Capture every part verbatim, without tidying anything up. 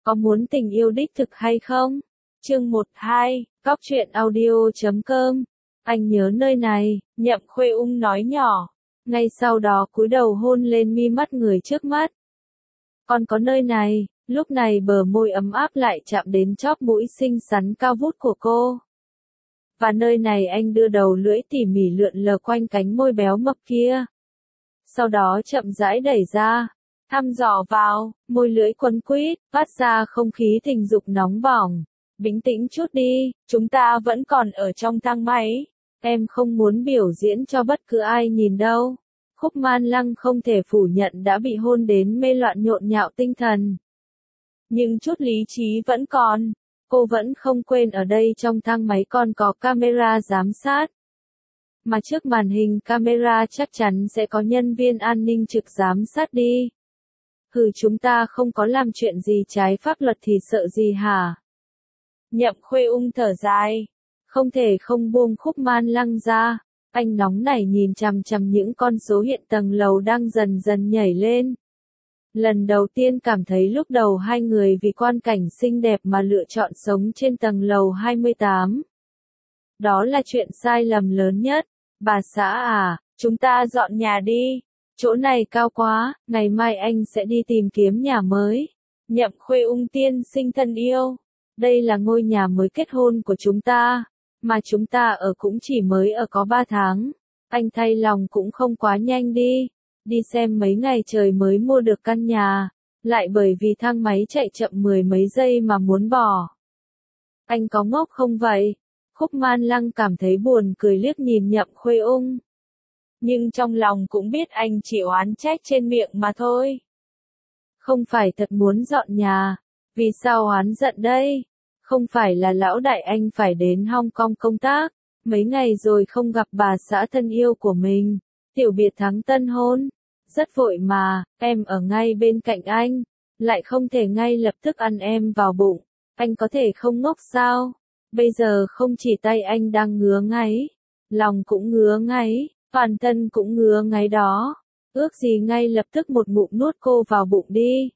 Có muốn tình yêu đích thực hay không? Chương một hai, Góc truyện audio chấm com. Anh nhớ nơi này, Nhậm Khuê Ung nói nhỏ. Ngay sau đó cúi đầu hôn lên mi mắt người trước mắt. Còn có nơi này, lúc này bờ môi ấm áp lại chạm đến chóp mũi xinh xắn cao vút của cô. Và nơi này anh đưa đầu lưỡi tỉ mỉ lượn lờ quanh cánh môi béo mập kia. Sau đó chậm rãi đẩy ra, thăm dò vào, môi lưỡi quấn quýt, phát ra không khí tình dục nóng bỏng. Bình tĩnh chút đi, chúng ta vẫn còn ở trong thang máy. Em không muốn biểu diễn cho bất cứ ai nhìn đâu. Khúc Man Lăng không thể phủ nhận đã bị hôn đến mê loạn nhộn nhạo tinh thần. Nhưng chút lý trí vẫn còn. Cô vẫn không quên ở đây trong thang máy còn có camera giám sát. Mà trước màn hình camera chắc chắn sẽ có nhân viên an ninh trực giám sát đi. Hừ, chúng ta không có làm chuyện gì trái pháp luật thì sợ gì hả? Nhậm Khuê Ung thở dài. Không thể không buông Khúc Man Lăng ra. Anh nóng nảy nhìn chằm chằm những con số hiện tầng lầu đang dần dần nhảy lên. Lần đầu tiên cảm thấy lúc đầu hai người vì quan cảnh xinh đẹp mà lựa chọn sống trên tầng lầu hai mươi tám. Đó là chuyện sai lầm lớn nhất. Bà xã à, chúng ta dọn nhà đi. Chỗ này cao quá, ngày mai anh sẽ đi tìm kiếm nhà mới. Nhậm Khuê Ung tiên sinh thân yêu. Đây là ngôi nhà mới kết hôn của chúng ta. Mà chúng ta ở cũng chỉ mới ở có ba tháng. Anh thay lòng cũng không quá nhanh đi. Đi xem mấy ngày trời mới mua được căn nhà. Lại bởi vì thang máy chạy chậm mười mấy giây mà muốn bỏ. Anh có ngốc không vậy? Khúc Man Lăng cảm thấy buồn cười liếc nhìn Nhậm Khuê Ung. Nhưng trong lòng cũng biết anh chỉ oán trách trên miệng mà thôi. Không phải thật muốn dọn nhà. Vì sao oán giận đây? Không phải là lão đại anh phải đến Hong Kong công tác. Mấy ngày rồi không gặp bà xã thân yêu của mình. Tiểu biệt thắng tân hôn. Rất vội mà, em ở ngay bên cạnh anh. Lại không thể ngay lập tức ăn em vào bụng. Anh có thể không ngốc sao? Bây giờ không chỉ tay anh đang ngứa ngáy. Lòng cũng ngứa ngáy. Toàn thân cũng ngứa ngáy đó. Ước gì ngay lập tức một ngụm nuốt cô vào bụng đi.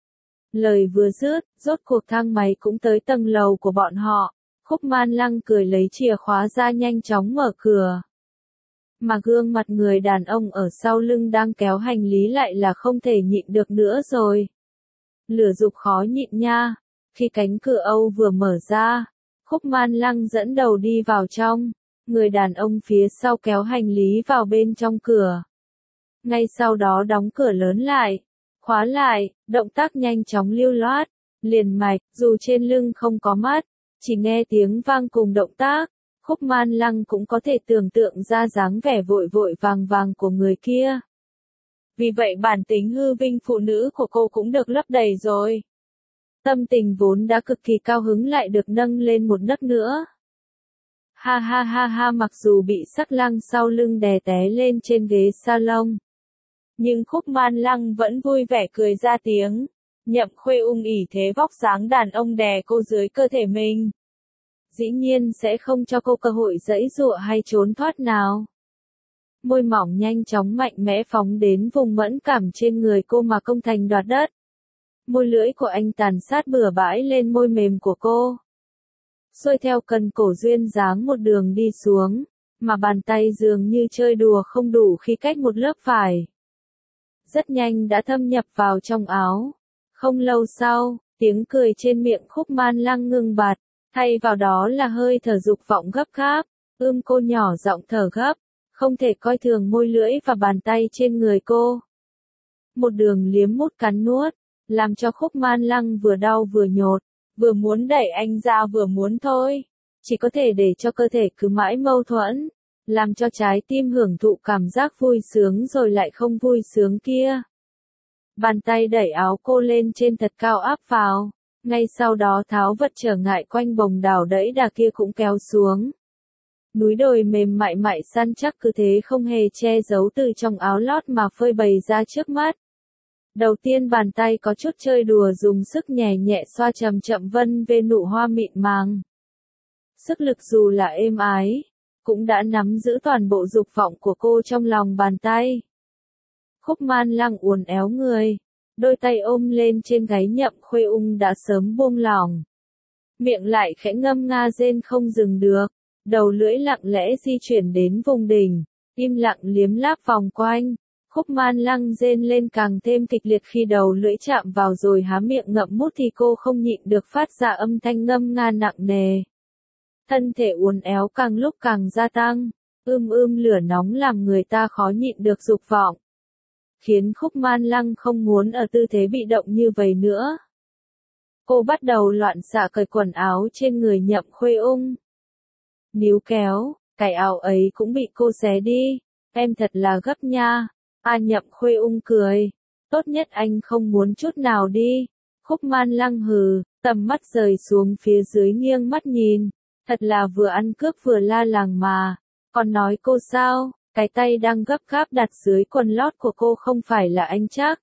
Lời vừa dứt, rốt cuộc thang máy cũng tới tầng lầu của bọn họ. Khúc Man Lăng cười lấy chìa khóa ra nhanh chóng mở cửa. Mà gương mặt người đàn ông ở sau lưng đang kéo hành lý lại là không thể nhịn được nữa rồi. Lửa dục khó nhịn nha. Khi cánh cửa Âu vừa mở ra, Khúc Man Lăng dẫn đầu đi vào trong. Người đàn ông phía sau kéo hành lý vào bên trong cửa. Ngay sau đó đóng cửa lớn lại. Khóa lại, động tác nhanh chóng lưu loát, liền mạch, dù trên lưng không có mắt, chỉ nghe tiếng vang cùng động tác, Khúc Man Lăng cũng có thể tưởng tượng ra dáng vẻ vội vội vàng vàng của người kia. Vì vậy bản tính hư vinh phụ nữ của cô cũng được lấp đầy rồi. Tâm tình vốn đã cực kỳ cao hứng lại được nâng lên một nấc nữa. Ha ha ha ha, mặc dù bị Sắc Lang sau lưng đè té lên trên ghế salon. Nhưng Khúc Man Lăng vẫn vui vẻ cười ra tiếng. Nhậm Khuê Ung ỷ thế vóc dáng đàn ông đè cô dưới cơ thể mình. Dĩ nhiên sẽ không cho cô cơ hội giãy giụa hay trốn thoát nào. Môi mỏng nhanh chóng mạnh mẽ phóng đến vùng mẫn cảm trên người cô mà công thành đoạt đất. Môi lưỡi của anh tàn sát bừa bãi lên môi mềm của cô. Xuôi theo cần cổ duyên dáng một đường đi xuống, mà bàn tay dường như chơi đùa không đủ khi cách một lớp vải. Rất nhanh đã thâm nhập vào trong áo. Không lâu sau, tiếng cười trên miệng Khúc Man Lăng ngừng bặt, thay vào đó là hơi thở dục vọng gấp gáp. Ưm, cô nhỏ giọng thở gấp, không thể coi thường môi lưỡi và bàn tay trên người cô. Một đường liếm mút cắn nuốt, làm cho Khúc Man Lăng vừa đau vừa nhột, vừa muốn đẩy anh ra vừa muốn thôi. Chỉ có thể để cho cơ thể cứ mãi mâu thuẫn, làm cho trái tim hưởng thụ cảm giác vui sướng rồi lại không vui sướng kia. Bàn tay đẩy áo cô lên trên thật cao áp vào, ngay sau đó tháo vật trở ngại quanh bồng đảo đẫy đà kia cũng kéo xuống. Núi đồi mềm mại mại săn chắc cứ thế không hề che giấu từ trong áo lót mà phơi bày ra trước mắt. Đầu tiên bàn tay có chút chơi đùa dùng sức nhẹ nhẹ xoa chậm chậm vân về nụ hoa mịn màng. Sức lực dù là êm ái, cũng đã nắm giữ toàn bộ dục vọng của cô trong lòng bàn tay. Khúc Man Lăng uốn éo người, đôi tay ôm lên trên gáy Nhậm Khuê Ung đã sớm buông lỏng. Miệng lại khẽ ngâm nga rên không dừng được, đầu lưỡi lặng lẽ di chuyển đến vùng đỉnh, im lặng liếm láp vòng quanh. Khúc Man Lăng rên lên càng thêm kịch liệt khi đầu lưỡi chạm vào rồi há miệng ngậm mút thì cô không nhịn được phát ra âm thanh ngâm nga nặng nề. Thân thể uốn éo càng lúc càng gia tăng, ưm ưm lửa nóng làm người ta khó nhịn được dục vọng. Khiến Khúc Man Lăng không muốn ở tư thế bị động như vậy nữa. Cô bắt đầu loạn xạ cởi quần áo trên người Nhậm Khuê Ung. Níu kéo, cái áo ấy cũng bị cô xé đi, em thật là gấp nha. A Nhậm Khuê Ung cười, tốt nhất anh không muốn chút nào đi. Khúc Man Lăng hừ, tầm mắt rời xuống phía dưới nghiêng mắt nhìn, thật là vừa ăn cướp vừa la làng mà, còn nói cô sao, cái tay đang gấp gáp đặt dưới quần lót của cô không phải là anh chắc.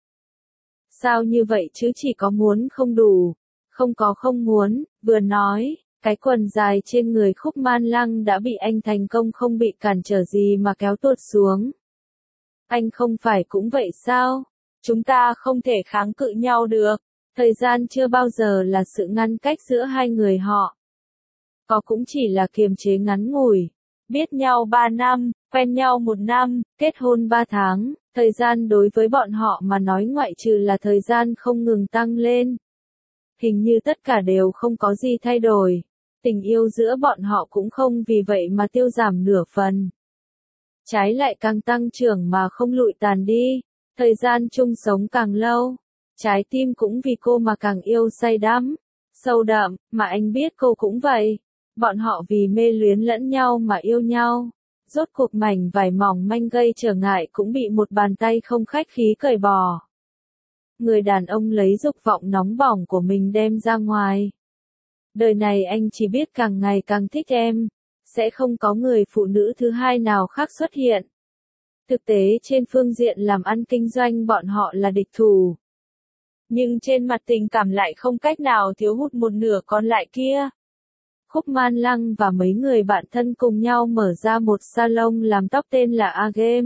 Sao như vậy chứ, chỉ có muốn không đủ, không có không muốn, vừa nói, cái quần dài trên người Khúc Man Lăng đã bị anh thành công không bị cản trở gì mà kéo tuột xuống. Anh không phải cũng vậy sao? Chúng ta không thể kháng cự nhau được. Thời gian chưa bao giờ là sự ngăn cách giữa hai người họ. Có cũng chỉ là kiềm chế ngắn ngủi. Biết nhau ba năm, quen nhau một năm, kết hôn ba tháng. Thời gian đối với bọn họ mà nói ngoại trừ là thời gian không ngừng tăng lên. Hình như tất cả đều không có gì thay đổi. Tình yêu giữa bọn họ cũng không vì vậy mà tiêu giảm nửa phần. Trái lại càng tăng trưởng mà không lụi tàn đi, thời gian chung sống càng lâu, trái tim cũng vì cô mà càng yêu say đắm, sâu đậm, mà anh biết cô cũng vậy. Bọn họ vì mê luyến lẫn nhau mà yêu nhau, rốt cuộc mảnh vải mỏng manh gây trở ngại cũng bị một bàn tay không khách khí cởi bỏ. Người đàn ông lấy dục vọng nóng bỏng của mình đem ra ngoài. Đời này anh chỉ biết càng ngày càng thích em. Sẽ không có người phụ nữ thứ hai nào khác xuất hiện. Thực tế trên phương diện làm ăn kinh doanh bọn họ là địch thủ. Nhưng trên mặt tình cảm lại không cách nào thiếu hụt một nửa còn lại kia. Khúc Man Lăng và mấy người bạn thân cùng nhau mở ra một salon làm tóc tên là A Game.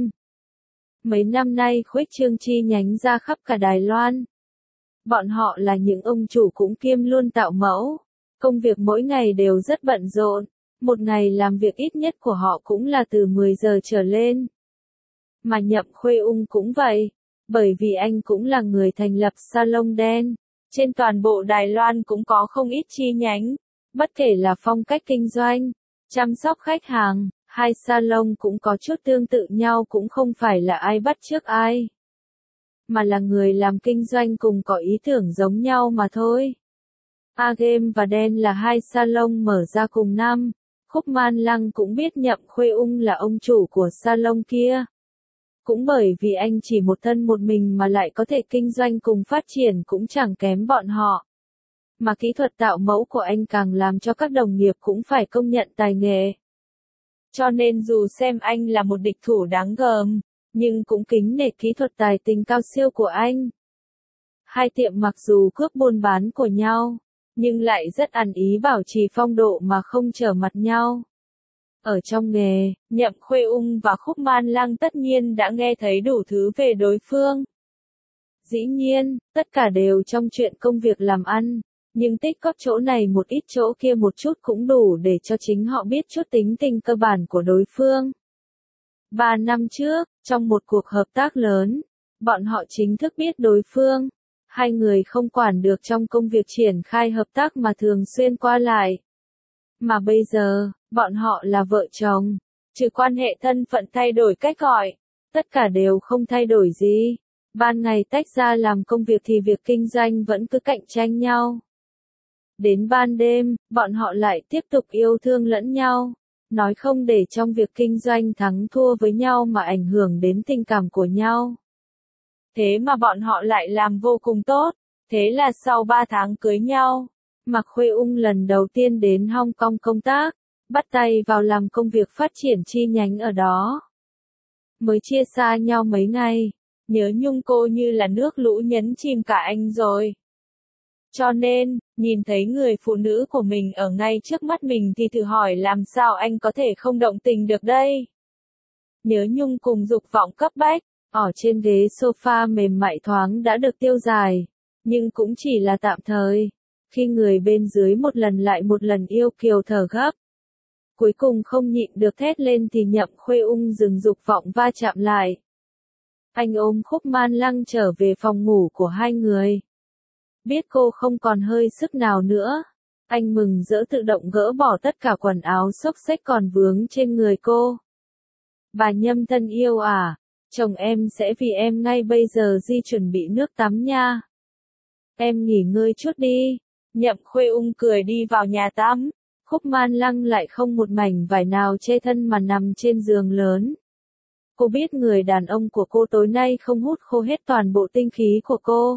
Mấy năm nay khuếch trương chi nhánh ra khắp cả Đài Loan. Bọn họ là những ông chủ cũng kiêm luôn tạo mẫu. Công việc mỗi ngày đều rất bận rộn. Một ngày làm việc ít nhất của họ cũng là từ mười giờ trở lên. Mà Nhậm Khuê Ung cũng vậy, bởi vì anh cũng là người thành lập salon đen. Trên toàn bộ Đài Loan cũng có không ít chi nhánh, bất kể là phong cách kinh doanh, chăm sóc khách hàng, hai salon cũng có chút tương tự nhau, cũng không phải là ai bắt chước ai, mà là người làm kinh doanh cùng có ý tưởng giống nhau mà thôi. A Game và Đen là hai salon mở ra cùng năm. Khúc Man Lăng cũng biết Nhậm Khuê Ung là ông chủ của salon kia. Cũng bởi vì anh chỉ một thân một mình mà lại có thể kinh doanh cùng phát triển cũng chẳng kém bọn họ. Mà kỹ thuật tạo mẫu của anh càng làm cho các đồng nghiệp cũng phải công nhận tài nghệ. Cho nên dù xem anh là một địch thủ đáng gờm, nhưng cũng kính nể kỹ thuật tài tình cao siêu của anh. Hai tiệm mặc dù cướp buôn bán của nhau, nhưng lại rất ăn ý bảo trì phong độ mà không trở mặt nhau. Ở trong nghề, Nhậm Khuê Ung và Khúc Man Lăng tất nhiên đã nghe thấy đủ thứ về đối phương. Dĩ nhiên, tất cả đều trong chuyện công việc làm ăn, nhưng tích góp chỗ này một ít chỗ kia một chút cũng đủ để cho chính họ biết chút tính tình cơ bản của đối phương. Ba năm trước, trong một cuộc hợp tác lớn, bọn họ chính thức biết đối phương. Hai người không quản được trong công việc triển khai hợp tác mà thường xuyên qua lại. Mà bây giờ, bọn họ là vợ chồng, trừ quan hệ thân phận thay đổi cách gọi, tất cả đều không thay đổi gì. Ban ngày tách ra làm công việc thì việc kinh doanh vẫn cứ cạnh tranh nhau. Đến ban đêm, bọn họ lại tiếp tục yêu thương lẫn nhau, nói không để trong việc kinh doanh thắng thua với nhau mà ảnh hưởng đến tình cảm của nhau. Thế mà bọn họ lại làm vô cùng tốt, thế là sau ba tháng cưới nhau, Mạc Khuê Ung lần đầu tiên đến Hong Kong công tác, bắt tay vào làm công việc phát triển chi nhánh ở đó. Mới chia xa nhau mấy ngày, nhớ nhung cô như là nước lũ nhấn chìm cả anh rồi. Cho nên, nhìn thấy người phụ nữ của mình ở ngay trước mắt mình thì thử hỏi làm sao anh có thể không động tình được đây. Nhớ nhung cùng dục vọng cấp bách, Ở trên ghế sofa mềm mại thoáng đã được tiêu dài, nhưng cũng chỉ là tạm thời, khi người bên dưới một lần lại một lần yêu kiều thở gấp. Cuối cùng không nhịn được thét lên thì Nhậm Khuê Ung dừng dục vọng va chạm lại. Anh ôm Khúc Man Lăng trở về phòng ngủ của hai người. Biết cô không còn hơi sức nào nữa, anh mừng rỡ tự động gỡ bỏ tất cả quần áo xốc xếch còn vướng trên người cô. Bà Nhâm thân yêu à, chồng em sẽ vì em ngay bây giờ di chuẩn bị nước tắm nha. Em nghỉ ngơi chút đi. Nhậm Khuê Ung cười đi vào nhà tắm. Khúc Man Lăng lại không một mảnh vải nào che thân mà nằm trên giường lớn. Cô biết người đàn ông của cô tối nay không hút khô hết toàn bộ tinh khí của cô.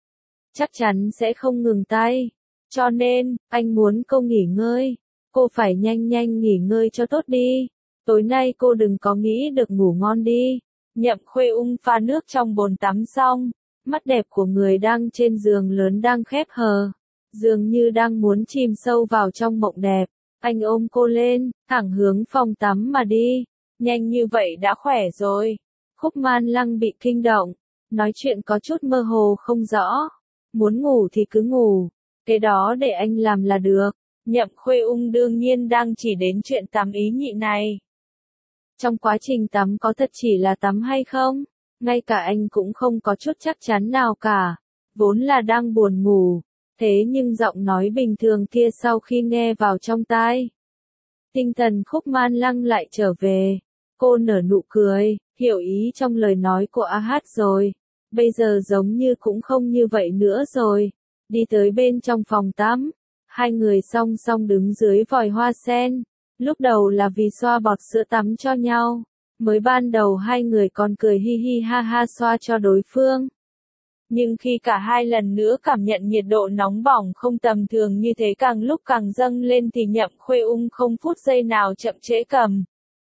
Chắc chắn sẽ không ngừng tay. Cho nên, anh muốn cô nghỉ ngơi. Cô phải nhanh nhanh nghỉ ngơi cho tốt đi. Tối nay cô đừng có nghĩ được ngủ ngon đi. Nhậm Khuê Ung pha nước trong bồn tắm xong. Mắt đẹp của người đang trên giường lớn đang khép hờ. Dường như đang muốn chìm sâu vào trong mộng đẹp. Anh ôm cô lên, thẳng hướng phòng tắm mà đi. Nhanh như vậy đã khỏe rồi. Khúc Man Lăng bị kinh động. Nói chuyện có chút mơ hồ không rõ. Muốn ngủ thì cứ ngủ. Cái đó để anh làm là được. Nhậm Khuê Ung đương nhiên đang chỉ đến chuyện tắm ý nhị này. Trong quá trình tắm có thật chỉ là tắm hay không? Ngay cả anh cũng không có chút chắc chắn nào cả. Vốn là đang buồn ngủ. Thế nhưng giọng nói bình thường kia sau khi nghe vào trong tai. Tinh thần Khúc Man Lăng lại trở về. Cô nở nụ cười, hiểu ý trong lời nói của A Hát rồi. Bây giờ giống như cũng không như vậy nữa rồi. Đi tới bên trong phòng tắm. Hai người song song đứng dưới vòi hoa sen. Lúc đầu là vì xoa bọt sữa tắm cho nhau. Mới ban đầu hai người còn cười hi hi ha ha xoa cho đối phương. Nhưng khi cả hai lần nữa cảm nhận nhiệt độ nóng bỏng không tầm thường như thế càng lúc càng dâng lên thì Nhậm Khuê Ung không phút giây nào chậm trễ cầm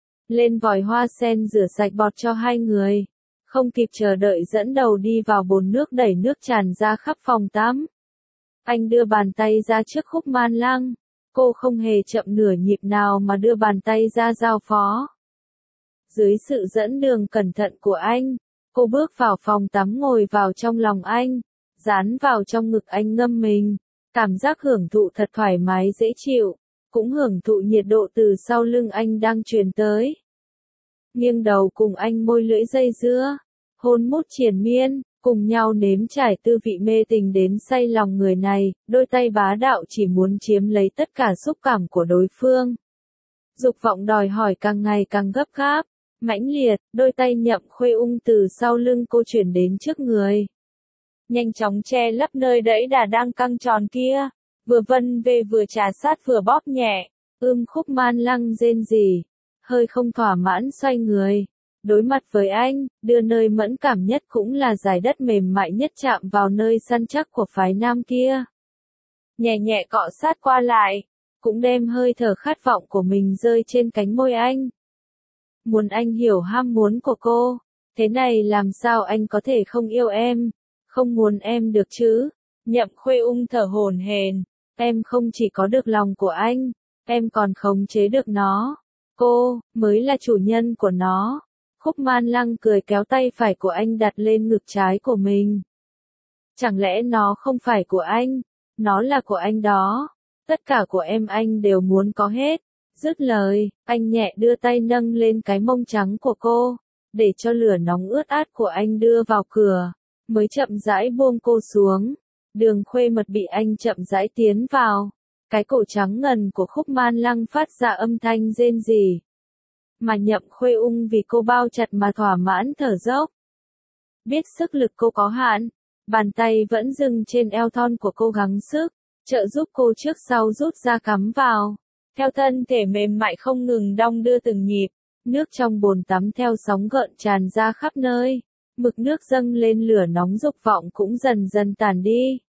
lên vòi hoa sen rửa sạch bọt cho hai người. Không kịp chờ đợi dẫn đầu đi vào bồn nước đẩy nước tràn ra khắp phòng tắm. Anh đưa bàn tay ra trước Khúc Man Lăng. Cô không hề chậm nửa nhịp nào mà đưa bàn tay ra giao phó. Dưới sự dẫn đường cẩn thận của anh, cô bước vào phòng tắm ngồi vào trong lòng anh, dán vào trong ngực anh ngâm mình. Cảm giác hưởng thụ thật thoải mái dễ chịu, cũng hưởng thụ nhiệt độ từ sau lưng anh đang truyền tới. Nghiêng đầu cùng anh môi lưỡi dây dưa, hôn mút triền miên, cùng nhau nếm trải tư vị mê tình đến say lòng người này, đôi tay bá đạo chỉ muốn chiếm lấy tất cả xúc cảm của đối phương. Dục vọng đòi hỏi càng ngày càng gấp gáp, mãnh liệt, đôi tay Nhậm Khuê Ung từ sau lưng cô chuyển đến trước người. Nhanh chóng che lấp nơi đẫy đà đang căng tròn kia, vừa vân về vừa trà sát vừa bóp nhẹ, ưm Khúc Man Lăng rên rỉ, hơi không thỏa mãn xoay người. Đối mặt với anh, đưa nơi mẫn cảm nhất cũng là dải đất mềm mại nhất chạm vào nơi săn chắc của phái nam kia. Nhẹ nhẹ cọ sát qua lại, cũng đem hơi thở khát vọng của mình rơi trên cánh môi anh. Muốn anh hiểu ham muốn của cô, thế này làm sao anh có thể không yêu em, không muốn em được chứ? Nhậm Khuê Ung thở hổn hển, em không chỉ có được lòng của anh, em còn khống chế được nó. Cô, mới là chủ nhân của nó. Khúc Man Lăng cười kéo tay phải của anh đặt lên ngực trái của mình. Chẳng lẽ nó không phải của anh, nó là của anh đó. Tất cả của em anh đều muốn có hết. Dứt lời, anh nhẹ đưa tay nâng lên cái mông trắng của cô, để cho lửa nóng ướt át của anh đưa vào cửa, mới chậm rãi buông cô xuống. Đường khuê mật bị anh chậm rãi tiến vào. Cái cổ trắng ngần của Khúc Man Lăng phát ra âm thanh rên rỉ. Mà Nhậm Khuê Ung vì cô bao chặt mà thỏa mãn thở dốc. Biết sức lực cô có hạn, bàn tay vẫn dừng trên eo thon của cô gắng sức, trợ giúp cô trước sau rút ra cắm vào. Theo thân thể mềm mại không ngừng đong đưa từng nhịp, nước trong bồn tắm theo sóng gợn tràn ra khắp nơi, mực nước dâng lên lửa nóng dục vọng cũng dần dần tàn đi.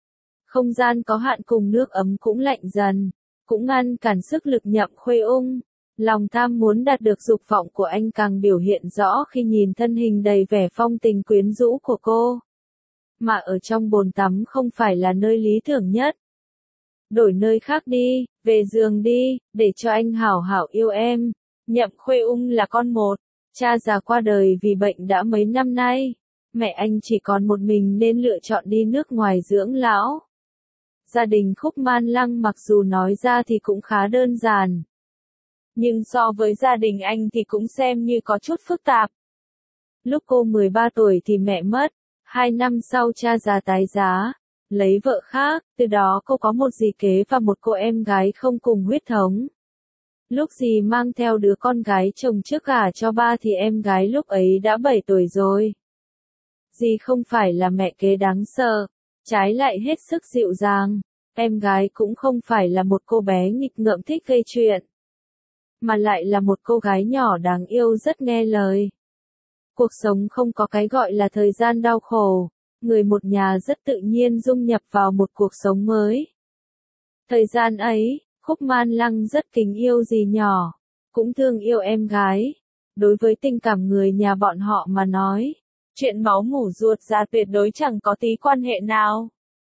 Không gian có hạn cùng nước ấm cũng lạnh dần, cũng ngăn cản sức lực Nhậm Khuê Ung. Lòng tham muốn đạt được dục vọng của anh càng biểu hiện rõ khi nhìn thân hình đầy vẻ phong tình quyến rũ của cô. Mà ở trong bồn tắm không phải là nơi lý tưởng nhất. Đổi nơi khác đi, về giường đi, để cho anh hảo hảo yêu em. Nhậm Khuê Ung là con một, Cha già qua đời vì bệnh đã mấy năm nay, mẹ anh chỉ còn một mình nên lựa chọn đi nước ngoài dưỡng lão. Gia đình Khúc Man Lăng mặc dù nói ra thì cũng khá đơn giản, nhưng so với gia đình anh thì cũng xem như có chút phức tạp. Lúc cô mười ba tuổi thì mẹ mất, hai năm sau cha già tái giá, lấy vợ khác, từ đó cô có một dì kế và một cô em gái không cùng huyết thống. Lúc dì mang theo đứa con gái chồng trước gả cho ba thì em gái lúc ấy đã bảy tuổi rồi. Dì không phải là mẹ kế đáng sợ, trái lại hết sức dịu dàng, em gái cũng không phải là một cô bé nghịch ngợm thích gây chuyện, mà lại là một cô gái nhỏ đáng yêu rất nghe lời. Cuộc sống không có cái gọi là thời gian đau khổ, người một nhà rất tự nhiên dung nhập vào một cuộc sống mới. Thời gian ấy, Khúc Man Lăng rất kính yêu dì nhỏ, cũng thương yêu em gái. Đối với tình cảm người nhà bọn họ mà nói, chuyện máu mủ ruột già tuyệt đối chẳng có tí quan hệ nào.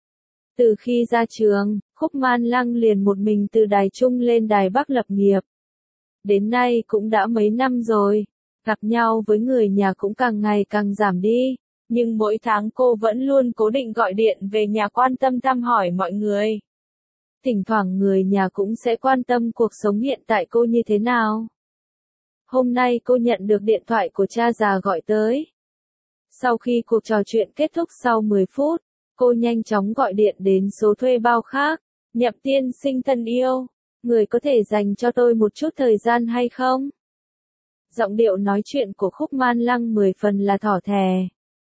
Từ khi ra trường, Khúc Man Lăng liền một mình từ Đài Trung lên Đài Bắc lập nghiệp. Đến nay cũng đã mấy năm rồi, gặp nhau với người nhà cũng càng ngày càng giảm đi, nhưng mỗi tháng cô vẫn luôn cố định gọi điện về nhà quan tâm thăm hỏi mọi người. Thỉnh thoảng người nhà cũng sẽ quan tâm cuộc sống hiện tại cô như thế nào. Hôm nay cô nhận được điện thoại của cha già gọi tới. Sau khi cuộc trò chuyện kết thúc sau mười phút, cô nhanh chóng gọi điện đến số thuê bao khác. Nhậm tiên sinh thân yêu, người có thể dành cho tôi một chút thời gian hay không? Giọng điệu nói chuyện của Khúc Man Lăng mười phần là thỏ thè.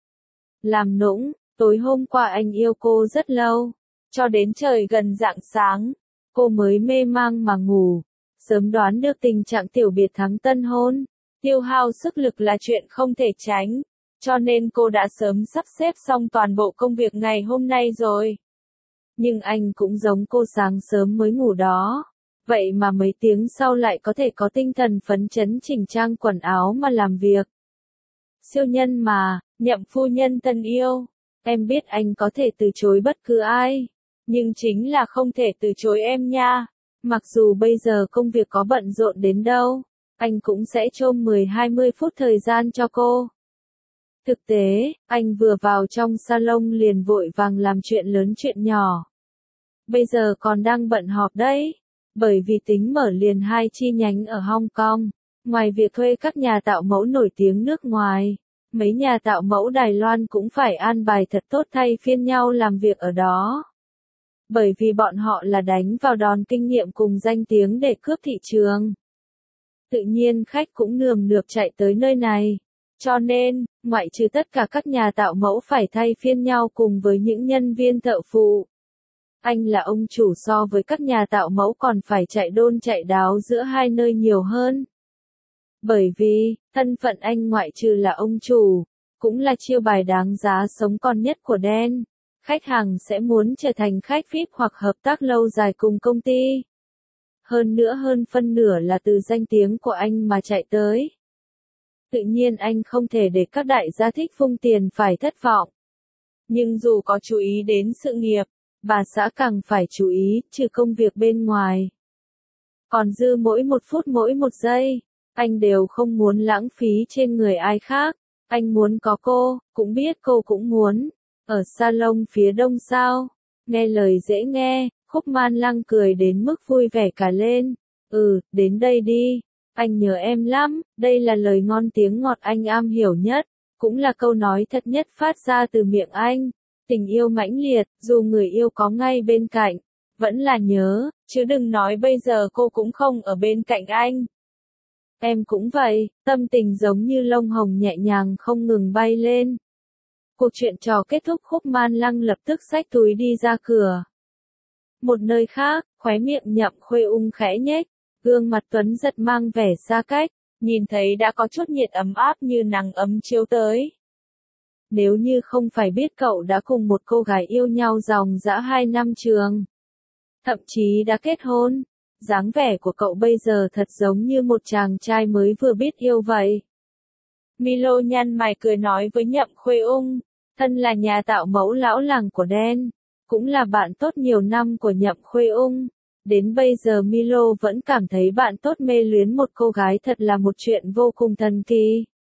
Làm nũng, tối hôm qua anh yêu cô rất lâu, cho đến trời gần rạng sáng, cô mới mê mang mà ngủ, sớm đoán được tình trạng tiểu biệt thắng tân hôn, tiêu hao sức lực là chuyện không thể tránh, cho nên cô đã sớm sắp xếp xong toàn bộ công việc ngày hôm nay rồi. Nhưng anh cũng giống cô sáng sớm mới ngủ đó, vậy mà mấy tiếng sau lại có thể có tinh thần phấn chấn chỉnh trang quần áo mà làm việc. Siêu nhân mà, Nhậm phu nhân thân yêu, em biết anh có thể từ chối bất cứ ai, nhưng chính là không thể từ chối em nha. Mặc dù bây giờ công việc có bận rộn đến đâu, anh cũng sẽ chôm mười hai mươi phút thời gian cho cô. Thực tế, anh vừa vào trong salon liền vội vàng làm chuyện lớn chuyện nhỏ. Bây giờ còn đang bận họp đấy, bởi vì tính mở liền hai chi nhánh ở Hong Kong, ngoài việc thuê các nhà tạo mẫu nổi tiếng nước ngoài, mấy nhà tạo mẫu Đài Loan cũng phải an bài thật tốt thay phiên nhau làm việc ở đó. Bởi vì bọn họ là đánh vào đòn kinh nghiệm cùng danh tiếng để cướp thị trường. Tự nhiên khách cũng nườm nượp chạy tới nơi này. Cho nên, ngoại trừ tất cả các nhà tạo mẫu phải thay phiên nhau cùng với những nhân viên thợ phụ. Anh là ông chủ so với các nhà tạo mẫu còn phải chạy đôn chạy đáo giữa hai nơi nhiều hơn. Bởi vì, thân phận anh ngoại trừ là ông chủ, cũng là chiêu bài đáng giá sống còn nhất của Dan. Khách hàng sẽ muốn trở thành khách vi ai pi hoặc hợp tác lâu dài cùng công ty. Hơn nữa hơn phân nửa là từ danh tiếng của anh mà chạy tới. Tự nhiên anh không thể để các đại gia thích vung tiền phải thất vọng. Nhưng dù có chú ý đến sự nghiệp, bà xã càng phải chú ý, trừ công việc bên ngoài. Còn dư mỗi một phút mỗi một giây, anh đều không muốn lãng phí trên người ai khác. Anh muốn có cô, cũng biết cô cũng muốn. Ở salon phía đông sao? Nghe lời dễ nghe, Khúc Man Lăng cười đến mức vui vẻ cả lên. Ừ, đến đây đi. Anh nhớ em lắm, đây là lời ngon tiếng ngọt anh am hiểu nhất, cũng là câu nói thật nhất phát ra từ miệng anh. Tình yêu mãnh liệt, dù người yêu có ngay bên cạnh, vẫn là nhớ, chứ đừng nói bây giờ cô cũng không ở bên cạnh anh. Em cũng vậy, tâm tình giống như lông hồng nhẹ nhàng không ngừng bay lên. Cuộc chuyện trò kết thúc, Khúc Man Lăng lập tức xách túi đi ra cửa. Một nơi khác, khóe miệng Nhậm Khuê Ung khẽ nhếch, gương mặt tuấn giật mang vẻ xa cách, nhìn thấy đã có chút nhiệt ấm áp như nắng ấm chiếu tới. Nếu như không phải biết cậu đã cùng một cô gái yêu nhau dòng dã hai năm trường, thậm chí đã kết hôn, dáng vẻ của cậu bây giờ thật giống như một chàng trai mới vừa biết yêu vậy. Milo nhăn mày cười nói với Nhậm Khuê Ung, thân là nhà tạo mẫu lão làng của Dan, cũng là bạn tốt nhiều năm của Nhậm Khuê Ung. Đến bây giờ Milo vẫn cảm thấy bạn tốt mê luyến một cô gái thật là một chuyện vô cùng thần kỳ.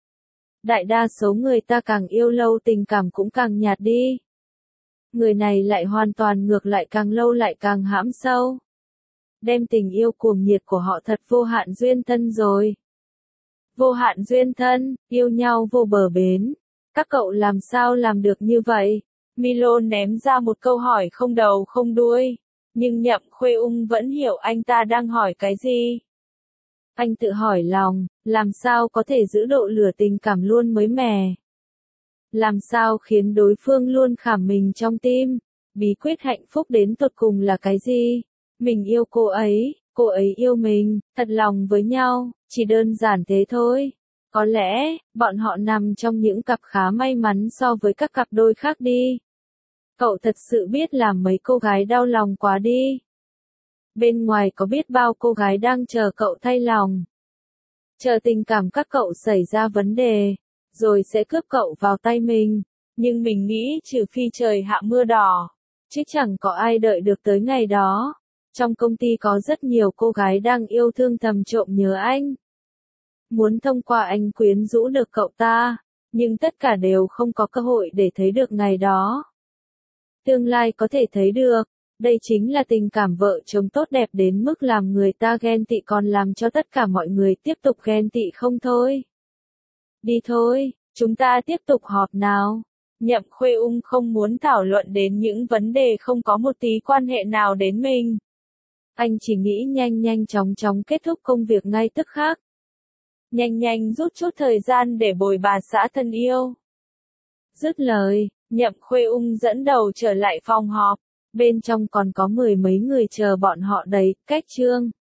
Đại đa số người ta càng yêu lâu tình cảm cũng càng nhạt đi. Người này lại hoàn toàn ngược lại, càng lâu lại càng hãm sâu. Đem tình yêu cuồng nhiệt của họ thật vô hạn duyên thân rồi. Vô hạn duyên thân, yêu nhau vô bờ bến. Các cậu làm sao làm được như vậy? Milo ném ra một câu hỏi không đầu không đuôi. Nhưng Nhậm Khuê Ung vẫn hiểu anh ta đang hỏi cái gì. Anh tự hỏi lòng, làm sao có thể giữ độ lửa tình cảm luôn mới mẻ? Làm sao khiến đối phương luôn khảm mình trong tim? Bí quyết hạnh phúc đến tột cùng là cái gì? Mình yêu cô ấy, cô ấy yêu mình, thật lòng với nhau, chỉ đơn giản thế thôi. Có lẽ, bọn họ nằm trong những cặp khá may mắn so với các cặp đôi khác đi. Cậu thật sự biết làm mấy cô gái đau lòng quá đi. Bên ngoài có biết bao cô gái đang chờ cậu thay lòng. Chờ tình cảm các cậu xảy ra vấn đề, rồi sẽ cướp cậu vào tay mình. Nhưng mình nghĩ trừ phi trời hạ mưa đỏ, chứ chẳng có ai đợi được tới ngày đó. Trong công ty có rất nhiều cô gái đang yêu thương thầm trộm nhớ anh. Muốn thông qua anh quyến rũ được cậu ta, nhưng tất cả đều không có cơ hội để thấy được ngày đó. Tương lai có thể thấy được, đây chính là tình cảm vợ chồng tốt đẹp đến mức làm người ta ghen tị, còn làm cho tất cả mọi người tiếp tục ghen tị không thôi. Đi thôi, chúng ta tiếp tục họp nào. Nhậm Khuê Ung không muốn thảo luận đến những vấn đề không có một tí quan hệ nào đến mình. Anh chỉ nghĩ nhanh nhanh chóng chóng kết thúc công việc ngay tức khắc. Nhanh nhanh rút chút thời gian để bồi bà xã thân yêu. Dứt lời, Nhậm Khuê Ung dẫn đầu trở lại phòng họp. Bên trong còn có mười mấy người chờ bọn họ đấy. Cách chương